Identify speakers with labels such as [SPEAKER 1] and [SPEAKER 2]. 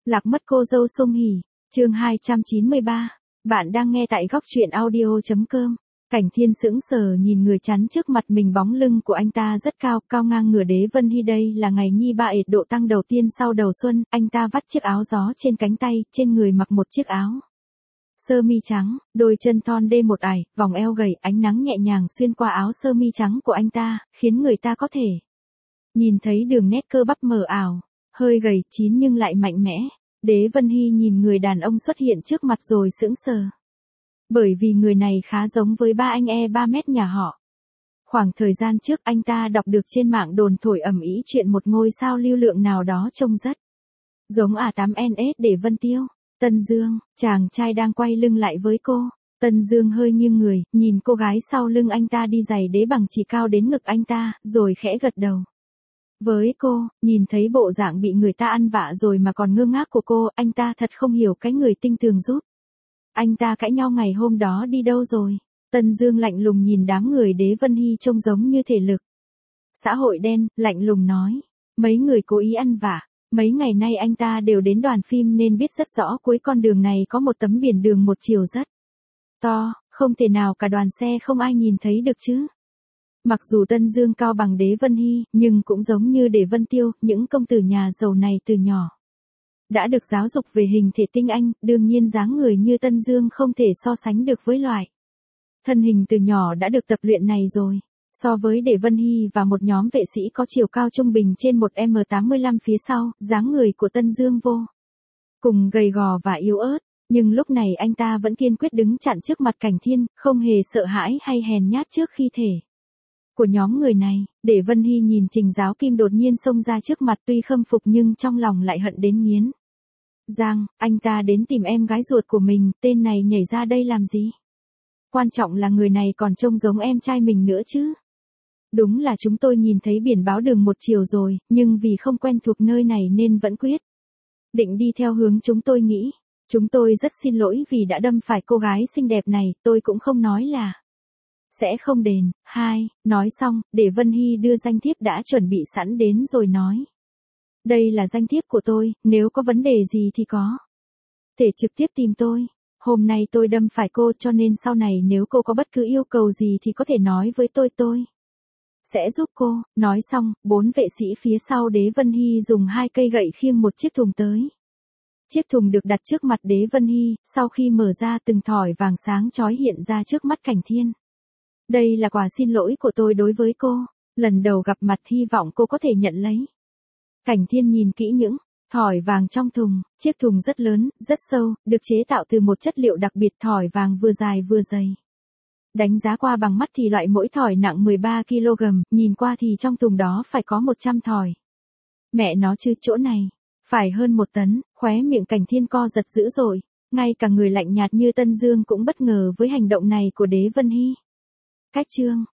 [SPEAKER 1] Lạc mất cô dâu Sung Hỉ, chương 293. Bạn đang nghe tại góc truyện audio.com. Cảnh Thiên sững sờ nhìn người chắn trước mặt mình, bóng lưng của anh ta rất cao, cao ngang ngửa Đế Vân Hy. Đây là ngày nhi ba ệt độ tăng đầu tiên sau đầu xuân, anh ta vắt chiếc áo gió trên cánh tay, trên người mặc một chiếc áo sơ mi trắng, đôi chân thon đê một ải, vòng eo gầy, ánh nắng nhẹ nhàng xuyên qua áo sơ mi trắng của anh ta, khiến người ta có thể nhìn thấy đường nét cơ bắp mờ ảo, hơi gầy chín nhưng lại mạnh mẽ. Đế Vân Hy nhìn người đàn ông xuất hiện trước mặt rồi sững sờ. Bởi vì người này khá giống với ba anh ba mét nhà họ. Khoảng thời gian trước anh ta đọc được trên mạng đồn thổi ầm ĩ chuyện một ngôi sao lưu lượng nào đó trông rất giống A8NS để Vân Tiêu. Tân Dương, chàng trai đang quay lưng lại với cô. Tân Dương hơi nghiêng người, nhìn cô gái sau lưng anh ta đi giày đế bằng chỉ cao đến ngực anh ta, rồi khẽ gật đầu với cô. Nhìn thấy bộ dạng bị người ta ăn vạ rồi mà còn ngơ ngác của cô, anh ta thật không hiểu cái người tinh tường giúp anh ta cãi nhau ngày hôm đó đi đâu rồi. Tân Dương lạnh lùng nhìn đám người Đế Vân Hy trông giống như thể lực xã hội đen, lạnh lùng nói. Mấy người cố ý ăn vạ. Mấy ngày nay anh ta đều đến đoàn phim nên biết rất rõ cuối con đường này có một tấm biển đường một chiều rất to, không thể nào cả đoàn xe không ai nhìn thấy được chứ. Mặc dù Tân Dương cao bằng Đế Vân Hy, nhưng cũng giống như Đế Vân Tiêu, những công tử nhà giàu này từ nhỏ đã được giáo dục về hình thể tinh anh, đương nhiên dáng người như Tân Dương không thể so sánh được với loại thân hình từ nhỏ đã được tập luyện này rồi. So với Đế Vân Hy và một nhóm vệ sĩ có chiều cao trung bình trên 1m85 phía sau, dáng người của Tân Dương vô cùng gầy gò và yếu ớt, nhưng lúc này anh ta vẫn kiên quyết đứng chặn trước mặt Cảnh Thiên, không hề sợ hãi hay hèn nhát trước khi thể của nhóm người này. Đế Vân Hy nhìn Trình Giáo Kim đột nhiên xông ra trước mặt, tuy khâm phục nhưng trong lòng lại hận đến nghiến răng. Anh ta đến tìm em gái ruột của mình, tên này nhảy ra đây làm gì? Quan trọng là người này còn trông giống em trai mình nữa chứ. Đúng là chúng tôi nhìn thấy biển báo đường một chiều rồi, nhưng vì không quen thuộc nơi này nên vẫn quyết định đi theo hướng chúng tôi nghĩ. Chúng tôi rất xin lỗi vì đã đâm phải cô gái xinh đẹp này, tôi cũng không nói là sẽ không đền. Nói xong, Đế Vân Hy đưa danh thiếp đã chuẩn bị sẵn đến rồi nói. Đây là danh thiếp của tôi, nếu có vấn đề gì thì có thể trực tiếp tìm tôi. Hôm nay tôi đâm phải cô cho nên sau này nếu cô có bất cứ yêu cầu gì thì có thể nói với tôi sẽ giúp cô. Nói xong, 4 vệ sĩ phía sau Đế Vân Hy dùng 2 cây gậy khiêng một chiếc thùng tới. Chiếc thùng được đặt trước mặt Đế Vân Hy, sau khi mở ra từng thỏi vàng sáng chói hiện ra trước mắt Cảnh Thiên. Đây là quà xin lỗi của tôi đối với cô, lần đầu gặp mặt hy vọng cô có thể nhận lấy. Cảnh Thiên nhìn kỹ những thỏi vàng trong thùng, chiếc thùng rất lớn, rất sâu, được chế tạo từ một chất liệu đặc biệt, thỏi vàng vừa dài vừa dày. Đánh giá qua bằng mắt thì loại mỗi thỏi nặng 13 kg, nhìn qua thì trong thùng đó phải có 100 thỏi. Mẹ nó chứ, chỗ này phải hơn 1 tấn, khóe miệng Cảnh Thiên co giật dữ dội, ngay cả người lạnh nhạt như Tân Dương cũng bất ngờ với hành động này của Đế Vân Hy. Cách chương